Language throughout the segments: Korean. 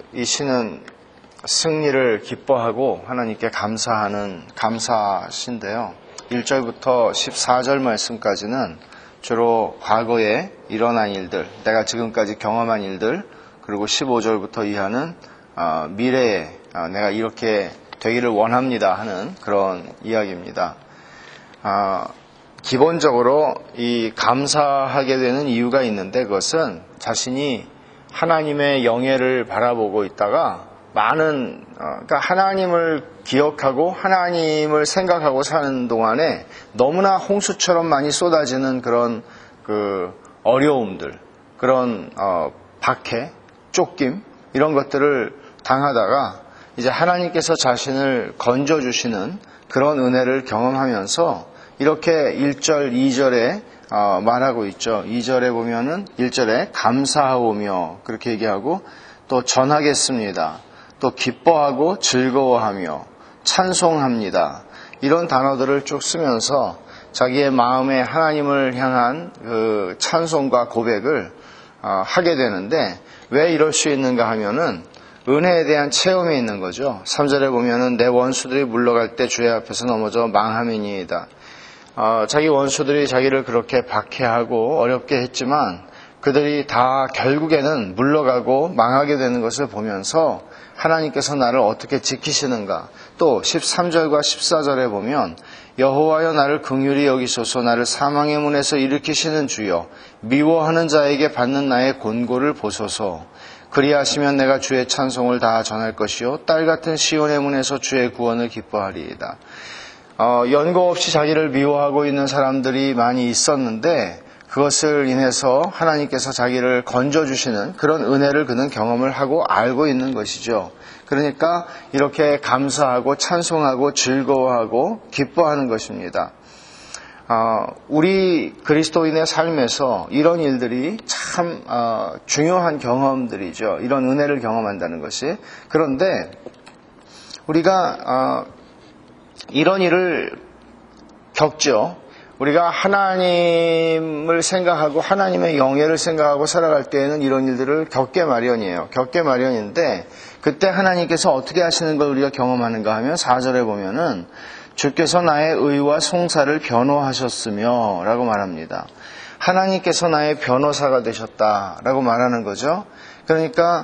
이 시는 승리를 기뻐하고 하나님께 감사하는 감사시인데요. 1절부터 14절 말씀까지는 주로 과거에 일어난 일들, 내가 지금까지 경험한 일들, 그리고 15절부터 이하는 미래에 내가 이렇게 되기를 원합니다 하는 그런 이야기입니다. 기본적으로 이 감사하게 되는 이유가 있는데, 그것은 자신이 하나님의 영예를 바라보고 있다가 그러니까 하나님을 기억하고 하나님을 생각하고 사는 동안에 너무나 홍수처럼 많이 쏟아지는 그런 어려움들, 그런 박해, 쫓김, 이런 것들을 당하다가 이제 하나님께서 자신을 건져주시는 그런 은혜를 경험하면서 이렇게 1절, 2절에 말하고 있죠. 2절에 보면은 1절에 감사하오며 그렇게 얘기하고, 또 전하겠습니다, 또 기뻐하고 즐거워하며 찬송합니다, 이런 단어들을 쭉 쓰면서 자기의 마음에 하나님을 향한 그 찬송과 고백을 하게 되는데, 왜 이럴 수 있는가 하면은 은혜에 대한 체험이 있는 거죠. 3절에 보면은 내 원수들이 물러갈 때 주의 앞에서 넘어져 망함이니이다. 자기 원수들이 자기를 그렇게 박해하고 어렵게 했지만 그들이 다 결국에는 물러가고 망하게 되는 것을 보면서 하나님께서 나를 어떻게 지키시는가. 또 13절과 14절에 보면 여호와여 나를 긍휼히 여기소서, 나를 사망의 문에서 일으키시는 주여, 미워하는 자에게 받는 나의 곤고를 보소서. 그리하시면 내가 주의 찬송을 다 전할 것이요 딸 같은 시온의 문에서 주의 구원을 기뻐하리이다. 연고 없이 자기를 미워하고 있는 사람들이 많이 있었는데, 그것을 인해서 하나님께서 자기를 건져주시는 그런 은혜를 그는 경험을 하고 알고 있는 것이죠. 그러니까 이렇게 감사하고 찬송하고 즐거워하고 기뻐하는 것입니다. 우리 그리스도인의 삶에서 이런 일들이 참 중요한 경험들이죠. 이런 은혜를 경험한다는 것이. 그런데 우리가 이런 일을 겪죠. 우리가 하나님을 생각하고 하나님의 영예를 생각하고 살아갈 때에는 이런 일들을 겪게 마련이에요. 겪게 마련인데, 그때 하나님께서 어떻게 하시는 걸 우리가 경험하는가 하면 4절에 보면은 주께서 나의 의와 송사를 변호하셨으며 라고 말합니다. 하나님께서 나의 변호사가 되셨다라고 말하는 거죠. 그러니까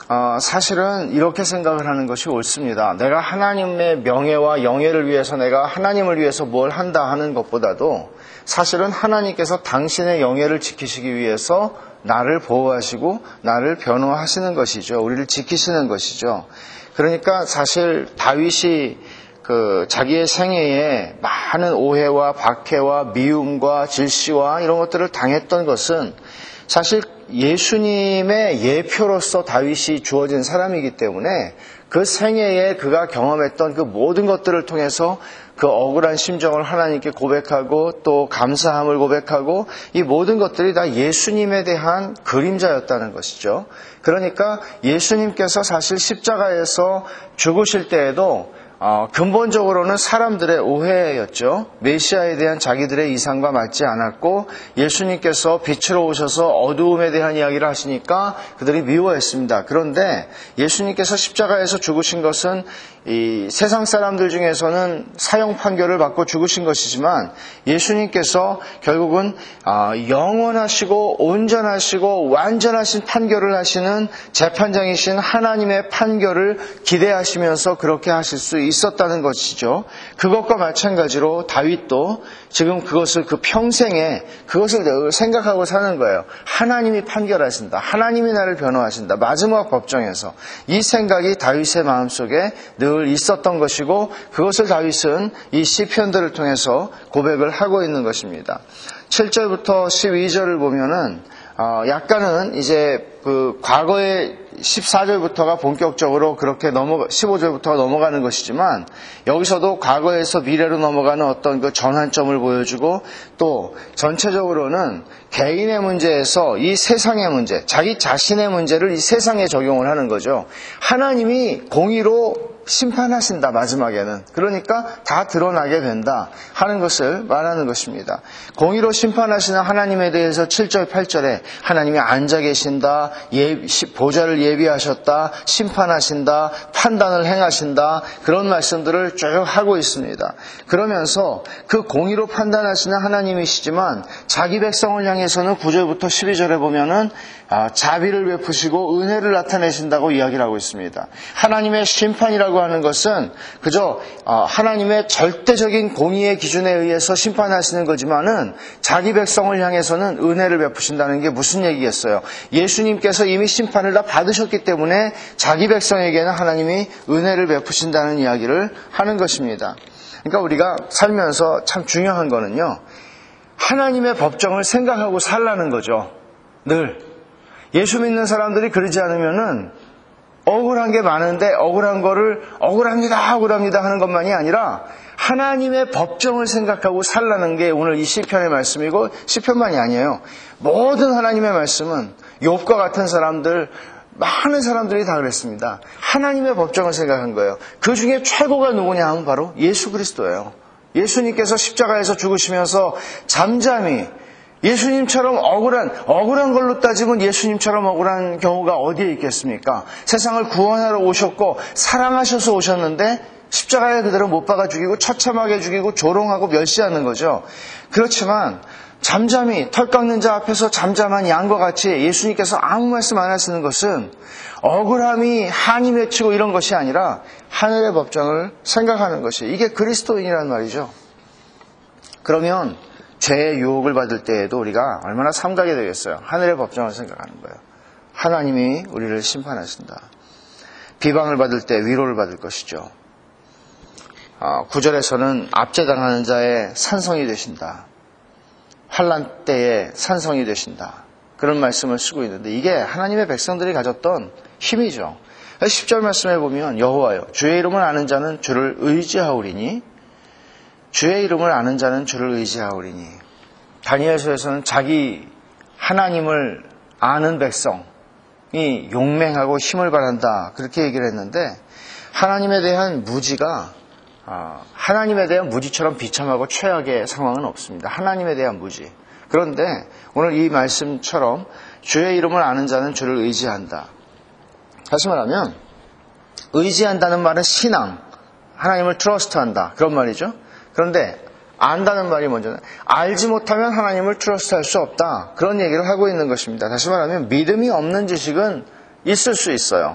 사실은 이렇게 생각을 하는 것이 옳습니다. 내가 하나님의 명예와 영예를 위해서, 내가 하나님을 위해서 뭘 한다 하는 것보다도 사실은 하나님께서 당신의 영예를 지키시기 위해서 나를 보호하시고 나를 변호하시는 것이죠. 우리를 지키시는 것이죠. 그러니까 사실 다윗이 자기의 생애에 많은 오해와 박해와 미움과 질시와 이런 것들을 당했던 것은 사실 예수님의 예표로서 다윗이 주어진 사람이기 때문에 그 생애에 그가 경험했던 그 모든 것들을 통해서 그 억울한 심정을 하나님께 고백하고 또 감사함을 고백하고, 이 모든 것들이 다 예수님에 대한 그림자였다는 것이죠. 그러니까 예수님께서 사실 십자가에서 죽으실 때에도 근본적으로는 사람들의 오해였죠. 메시아에 대한 자기들의 이상과 맞지 않았고, 예수님께서 빛으로 오셔서 어두움에 대한 이야기를 하시니까 그들이 미워했습니다. 그런데 예수님께서 십자가에서 죽으신 것은 이 세상 사람들 중에서는 사형 판결을 받고 죽으신 것이지만, 예수님께서 결국은 영원하시고 온전하시고 완전하신 판결을 하시는 재판장이신 하나님의 판결을 기대하시면서 그렇게 하실 수 있었다는 것이죠. 그것과 마찬가지로 다윗도 지금 그것을 그 평생에 그것을 생각하고 사는 거예요. 하나님이 판결하신다. 하나님이 나를 변호하신다. 마지막 법정에서. 이 생각이 다윗의 마음속에 늘 있었던 것이고, 그것을 다윗은 이 시편들을 통해서 고백을 하고 있는 것입니다. 7절부터 12절을 보면은 약간은 이제 그 과거의 14절부터가 본격적으로 그렇게 15절부터가 넘어가는 것이지만, 여기서도 과거에서 미래로 넘어가는 어떤 그 전환점을 보여주고, 또 전체적으로는 개인의 문제에서 이 세상의 문제, 자기 자신의 문제를 이 세상에 적용을 하는 거죠. 하나님이 공의로 심판하신다, 마지막에는. 그러니까 다 드러나게 된다 하는 것을 말하는 것입니다. 공의로 심판하시는 하나님에 대해서 7절, 8절에 하나님이 앉아 계신다, 보좌를 예비하셨다, 심판하신다, 판단을 행하신다, 그런 말씀들을 쭉 하고 있습니다. 그러면서 그 공의로 판단하시는 하나님이시지만 자기 백성을 향해서는 9절부터 12절에 보면은 자비를 베푸시고 은혜를 나타내신다고 이야기를 하고 있습니다. 하나님의 심판이라고 하는 것은 그저 하나님의 절대적인 공의의 기준에 의해서 심판하시는 거지만은 자기 백성을 향해서는 은혜를 베푸신다는 게 무슨 얘기겠어요? 예수님께서 이미 심판을 다 받으셨기 때문에 자기 백성에게는 하나님이 은혜를 베푸신다는 이야기를 하는 것입니다. 그러니까 우리가 살면서 참 중요한 거는요, 하나님의 법정을 생각하고 살라는 거죠. 늘. 예수 믿는 사람들이 그러지 않으면은 억울한 게 많은데 억울한 거를 억울합니다 하는 것만이 아니라 하나님의 법정을 생각하고 살라는 게 오늘 이 시편의 말씀이고, 시편만이 아니에요. 모든 하나님의 말씀은 욥과 같은 사람들, 많은 사람들이 다 그랬습니다. 하나님의 법정을 생각한 거예요. 그 중에 최고가 누구냐 하면 바로 예수 그리스도예요. 예수님께서 십자가에서 죽으시면서 잠잠히, 예수님처럼 억울한 걸로 따지면 예수님처럼 억울한 경우가 어디에 있겠습니까? 세상을 구원하러 오셨고 사랑하셔서 오셨는데 십자가에 그대로 못 박아 죽이고 처참하게 죽이고 조롱하고 멸시하는 거죠. 그렇지만 잠잠히 털 깎는 자 앞에서 잠잠한 양과 같이 예수님께서 아무 말씀 안 하시는 것은 억울함이 한이 맺히고 이런 것이 아니라 하늘의 법정을 생각하는 것이, 이게 그리스도인이란 말이죠. 그러면 죄의 유혹을 받을 때에도 우리가 얼마나 삼가게 되겠어요. 하늘의 법정을 생각하는 거예요. 하나님이 우리를 심판하신다. 비방을 받을 때 위로를 받을 것이죠. 9절에서는 압제당하는 자의 산성이 되신다. 환난 때에 산성이 되신다. 그런 말씀을 쓰고 있는데 이게 하나님의 백성들이 가졌던 힘이죠. 10절 말씀에 보면 여호와여 주의 이름을 아는 자는 주를 의지하오리니, 주의 이름을 아는 자는 주를 의지하오리니. 다니엘서에서는 자기 하나님을 아는 백성이 용맹하고 힘을 발한다, 그렇게 얘기를 했는데, 하나님에 대한 무지가 하나님에 대한 무지처럼 비참하고 최악의 상황은 없습니다. 하나님에 대한 무지. 그런데 오늘 이 말씀처럼 주의 이름을 아는 자는 주를 의지한다. 다시 말하면 의지한다는 말은 신앙, 하나님을 트러스트한다, 그런 말이죠. 그런데 안다는 말이 먼저는 알지 못하면 하나님을 트러스트할 수 없다, 그런 얘기를 하고 있는 것입니다. 다시 말하면 믿음이 없는 지식은 있을 수 있어요.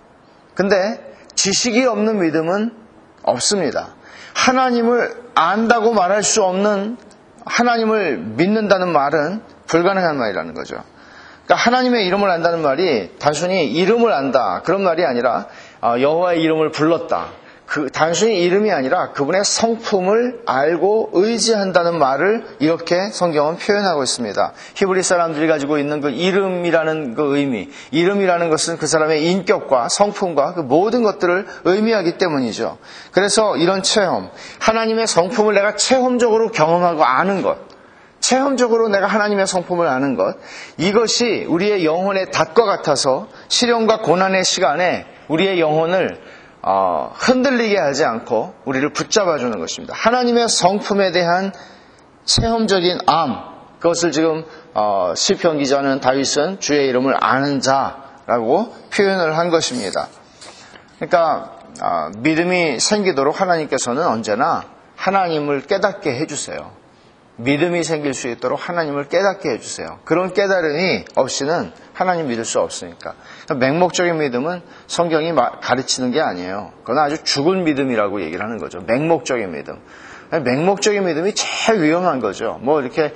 근데 지식이 없는 믿음은 없습니다. 하나님을 안다고 말할 수 없는, 하나님을 믿는다는 말은 불가능한 말이라는 거죠. 그러니까 하나님의 이름을 안다는 말이 단순히 이름을 안다, 그런 말이 아니라 여호와의 이름을 불렀다, 단순히 이름이 아니라 그분의 성품을 알고 의지한다는 말을 이렇게 성경은 표현하고 있습니다. 히브리 사람들이 가지고 있는 그 이름이라는 그 의미, 이름이라는 것은 그 사람의 인격과 성품과 그 모든 것들을 의미하기 때문이죠. 그래서 이런 체험, 하나님의 성품을 내가 체험적으로 경험하고 아는 것, 체험적으로 내가 하나님의 성품을 아는 것, 이것이 우리의 영혼의 닷과 같아서 시련과 고난의 시간에 우리의 영혼을 흔들리게 하지 않고 우리를 붙잡아주는 것입니다. 하나님의 성품에 대한 체험적인 암, 그것을 지금 시편 기자는 다윗은 주의 이름을 아는 자라고 표현을 한 것입니다. 그러니까 믿음이 생기도록 하나님께서는 언제나 하나님을 깨닫게 해주세요. 믿음이 생길 수 있도록 하나님을 깨닫게 해주세요. 그런 깨달음이 없이는 하나님 믿을 수 없으니까. 맹목적인 믿음은 성경이 가르치는 게 아니에요. 그건 아주 죽은 믿음이라고 얘기를 하는 거죠. 맹목적인 믿음. 맹목적인 믿음이 제일 위험한 거죠. 뭐 이렇게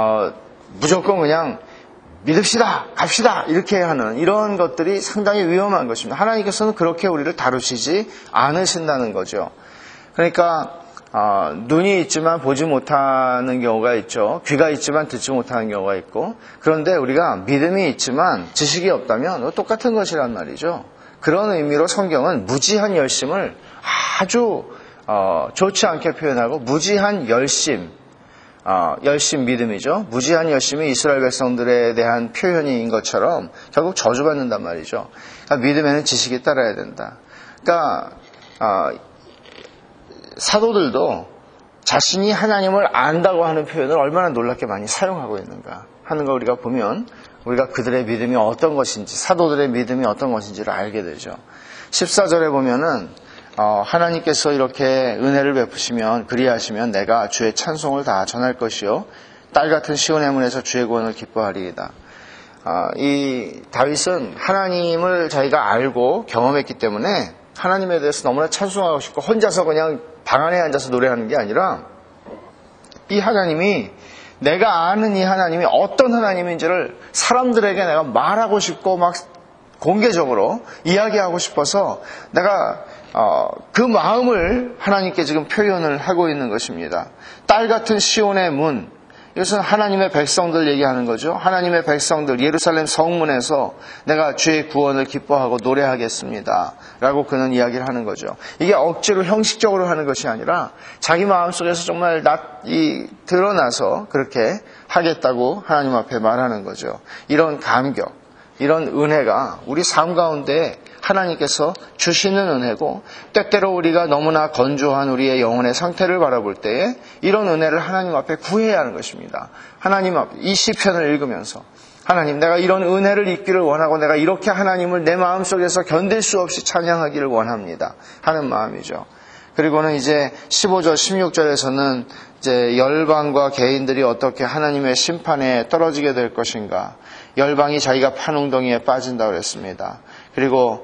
무조건 그냥 믿읍시다, 갑시다 이렇게 하는 이런 것들이 상당히 위험한 것입니다. 하나님께서는 그렇게 우리를 다루시지 않으신다는 거죠. 그러니까 눈이 있지만 보지 못하는 경우가 있죠. 귀가 있지만 듣지 못하는 경우가 있고, 그런데 우리가 믿음이 있지만 지식이 없다면 똑같은 것이란 말이죠. 그런 의미로 성경은 무지한 열심을 아주 좋지 않게 표현하고, 무지한 열심 믿음이죠. 무지한 열심이 이스라엘 백성들에 대한 표현인 것처럼 결국 저주받는단 말이죠. 그러니까 믿음에는 지식이 따라야 된다. 그러니까 사도들도 자신이 하나님을 안다고 하는 표현을 얼마나 놀랍게 많이 사용하고 있는가 하는 걸 우리가 보면 우리가 그들의 믿음이 어떤 것인지, 사도들의 믿음이 어떤 것인지를 알게 되죠. 14절에 보면은 하나님께서 이렇게 은혜를 베푸시면 그리하시면 내가 주의 찬송을 다 전할 것이요 딸 같은 시온의 문에서 주의 구원을 기뻐하리이다. 이 다윗은 하나님을 자기가 알고 경험했기 때문에 하나님에 대해서 너무나 찬송하고 싶고 혼자서 그냥 방 안에 앉아서 노래하는 게 아니라 이 하나님이 내가 아는 이 하나님이 어떤 하나님인지를 사람들에게 내가 말하고 싶고 막 공개적으로 이야기하고 싶어서 내가 그 마음을 하나님께 지금 표현을 하고 있는 것입니다. 딸 같은 시온의 문, 이것은 하나님의 백성들 얘기하는 거죠. 하나님의 백성들 예루살렘 성문에서 내가 주의 구원을 기뻐하고 노래하겠습니다 라고 그는 이야기를 하는 거죠. 이게 억지로 형식적으로 하는 것이 아니라 자기 마음속에서 정말 드러나서 그렇게 하겠다고 하나님 앞에 말하는 거죠. 이런 감격, 이런 은혜가 우리 삶 가운데 하나님께서 주시는 은혜고, 때때로 우리가 너무나 건조한 우리의 영혼의 상태를 바라볼 때에 이런 은혜를 하나님 앞에 구해야 하는 것입니다. 하나님 앞에 이 시편을 읽으면서 하나님, 내가 이런 은혜를 입기를 원하고 내가 이렇게 하나님을 내 마음속에서 견딜 수 없이 찬양하기를 원합니다 하는 마음이죠. 그리고는 이제 15절 16절에서는 이제 열방과 개인들이 어떻게 하나님의 심판에 떨어지게 될 것인가, 열방이 자기가 판웅덩이에 빠진다고 그랬습니다. 그리고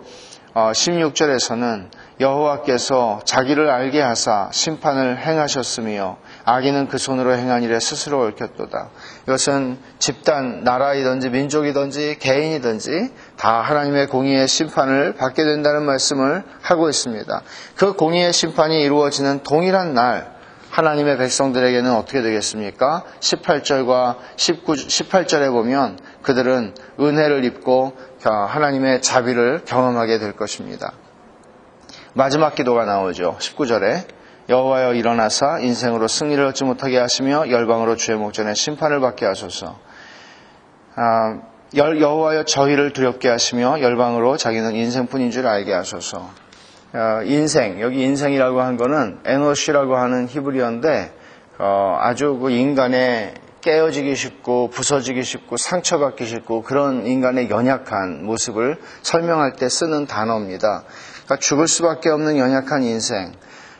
16절에서는 여호와께서 자기를 알게 하사 심판을 행하셨으며 악인은 그 손으로 행한 일에 스스로 얽혔도다. 이것은 집단, 나라이든지 민족이든지 개인이든지 다 하나님의 공의의 심판을 받게 된다는 말씀을 하고 있습니다. 그 공의의 심판이 이루어지는 동일한 날 하나님의 백성들에게는 어떻게 되겠습니까? 18절과 18절에 보면 그들은 은혜를 입고 하나님의 자비를 경험하게 될 것입니다. 마지막 기도가 나오죠. 19절에 여호와여 일어나사 인생으로 승리를 얻지 못하게 하시며 열방으로 주의 목전에 심판을 받게 하소서. 여호와여 저희를 두렵게 하시며 열방으로 자기는 인생뿐인 줄 알게 하소서. 인생, 여기 인생이라고 한 거는 에노시라고 하는 히브리어인데 아주 그 인간의 깨어지기 쉽고 부서지기 쉽고 상처받기 쉽고 그런 인간의 연약한 모습을 설명할 때 쓰는 단어입니다. 그러니까 죽을 수밖에 없는 연약한 인생.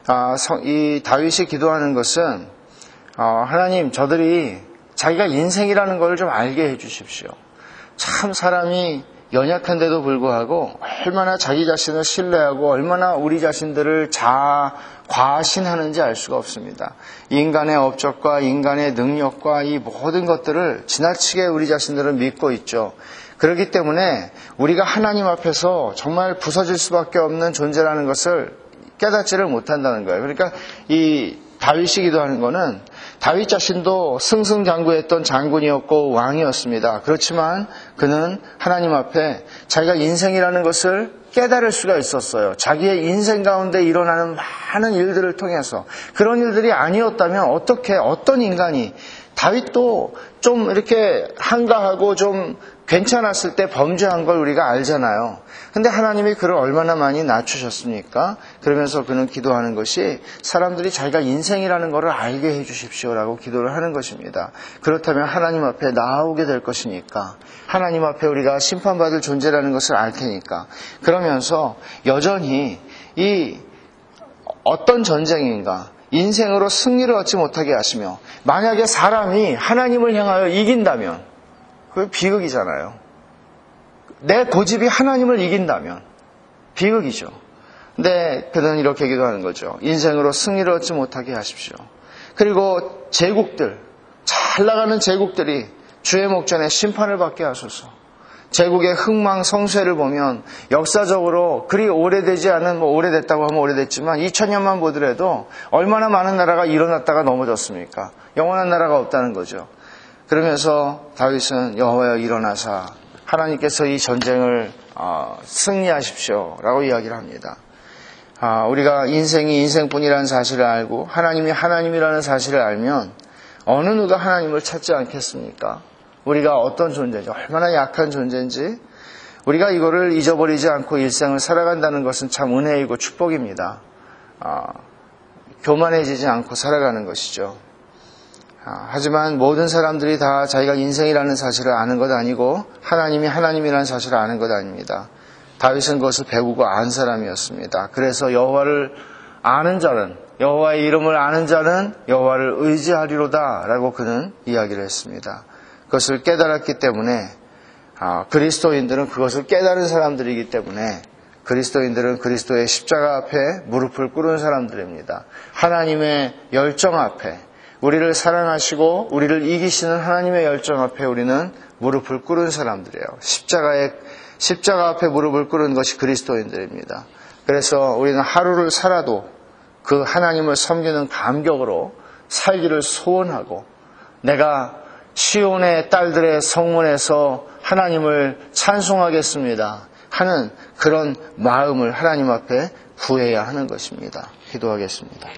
이 다윗이 기도하는 것은 하나님, 저들이 자기가 인생이라는 걸 좀 알게 해 주십시오. 참 사람이 연약한데도 불구하고 얼마나 자기 자신을 신뢰하고 얼마나 우리 자신들을 과신하는지 알 수가 없습니다. 인간의 업적과 인간의 능력과 이 모든 것들을 지나치게 우리 자신들은 믿고 있죠. 그렇기 때문에 우리가 하나님 앞에서 정말 부서질 수밖에 없는 존재라는 것을 깨닫지를 못한다는 거예요. 그러니까 이 다윗이 기도하는 거는 다윗 자신도 승승장구했던 장군이었고 왕이었습니다. 그렇지만 그는 하나님 앞에 자기가 인생이라는 것을 깨달을 수가 있었어요. 자기의 인생 가운데 일어나는 많은 일들을 통해서. 그런 일들이 아니었다면 어떤 인간이, 다윗도 좀 이렇게 한가하고 좀 괜찮았을 때 범죄한 걸 우리가 알잖아요. 근데 하나님이 그를 얼마나 많이 낮추셨습니까? 그러면서 그는 기도하는 것이 사람들이 자기가 인생이라는 것을 알게 해 주십시오라고 기도를 하는 것입니다. 그렇다면 하나님 앞에 나오게 될 것이니까, 하나님 앞에 우리가 심판받을 존재라는 것을 알 테니까. 그러면서 여전히 이 어떤 전쟁인가, 인생으로 승리를 얻지 못하게 하시며, 만약에 사람이 하나님을 향하여 이긴다면 그게 비극이잖아요. 내 고집이 하나님을 이긴다면 비극이죠. 근데 그는 이렇게 기도하는 거죠. 인생으로 승리를 얻지 못하게 하십시오. 그리고 제국들, 잘 나가는 제국들이 주의 목전에 심판을 받게 하소서. 제국의 흥망성쇠를 보면 역사적으로 그리 오래되지 않은, 오래됐다고 하면 오래됐지만 2000년만 보더라도 얼마나 많은 나라가 일어났다가 넘어졌습니까? 영원한 나라가 없다는 거죠. 그러면서 다윗은 여호와여 일어나사 하나님께서 이 전쟁을 승리하십시오 라고 이야기를 합니다. 우리가 인생이 인생뿐이라는 사실을 알고 하나님이 하나님이라는 사실을 알면 어느 누가 하나님을 찾지 않겠습니까? 우리가 어떤 존재인지, 얼마나 약한 존재인지 우리가 이거를 잊어버리지 않고 일생을 살아간다는 것은 참 은혜이고 축복입니다. 교만해지지 않고 살아가는 것이죠. 하지만 모든 사람들이 다 자기가 인생이라는 사실을 아는 것 아니고 하나님이 하나님이라는 사실을 아는 것 아닙니다. 다윗은 그것을 배우고 안 사람이었습니다. 그래서 여호와를 아는 자는, 여호와의 이름을 아는 자는 여호와를 의지하리로다 라고 그는 이야기를 했습니다. 그것을 깨달았기 때문에 그리스도인들은 그것을 깨달은 사람들이기 때문에 그리스도인들은 그리스도의 십자가 앞에 무릎을 꿇은 사람들입니다. 하나님의 열정 앞에, 우리를 사랑하시고 우리를 이기시는 하나님의 열정 앞에 우리는 무릎을 꿇은 사람들이에요. 십자가 앞에 무릎을 꿇은 것이 그리스도인들입니다. 그래서 우리는 하루를 살아도 그 하나님을 섬기는 감격으로 살기를 소원하고, 내가 시온의 딸들의 성문에서 하나님을 찬송하겠습니다 하는 그런 마음을 하나님 앞에 구해야 하는 것입니다. 기도하겠습니다.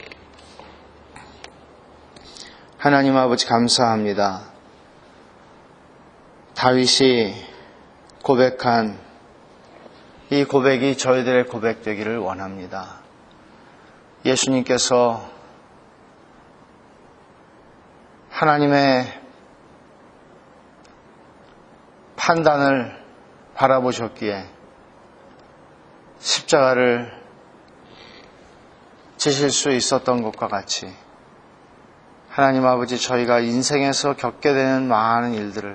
하나님 아버지 감사합니다. 다윗이 고백한 이 고백이 저희들의 고백되기를 원합니다. 예수님께서 하나님의 판단을 바라보셨기에 십자가를 지실 수 있었던 것과 같이 하나님 아버지, 저희가 인생에서 겪게 되는 많은 일들을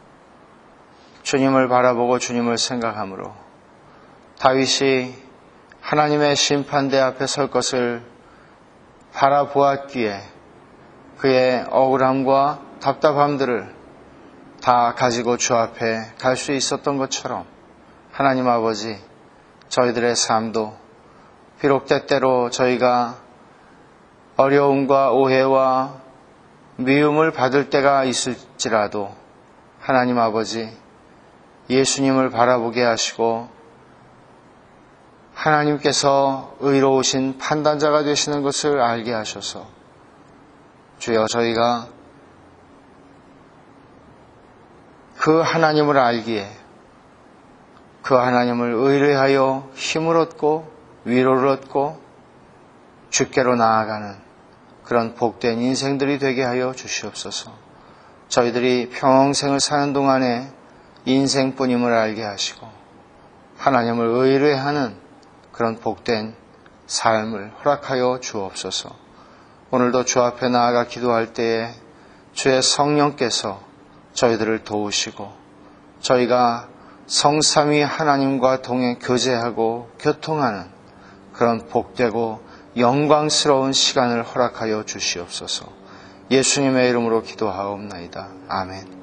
주님을 바라보고 주님을 생각함으로 다윗이 하나님의 심판대 앞에 설 것을 바라보았기에 그의 억울함과 답답함들을 다 가지고 주 앞에 갈 수 있었던 것처럼 하나님 아버지, 저희들의 삶도 비록 때때로 저희가 어려움과 오해와 미움을 받을 때가 있을지라도 하나님 아버지, 예수님을 바라보게 하시고 하나님께서 의로우신 판단자가 되시는 것을 알게 하셔서 주여, 저희가 그 하나님을 알기에 그 하나님을 의뢰하여 힘을 얻고 위로를 얻고 주께로 나아가는 그런 복된 인생들이 되게 하여 주시옵소서. 저희들이 평생을 사는 동안에 인생뿐임을 알게 하시고 하나님을 의뢰하는 그런 복된 삶을 허락하여 주옵소서. 오늘도 주 앞에 나아가 기도할 때에 주의 성령께서 저희들을 도우시고 저희가 성삼위 하나님과 동행 교제하고 교통하는 그런 복되고 영광스러운 시간을 허락하여 주시옵소서. 예수님의 이름으로 기도하옵나이다. 아멘.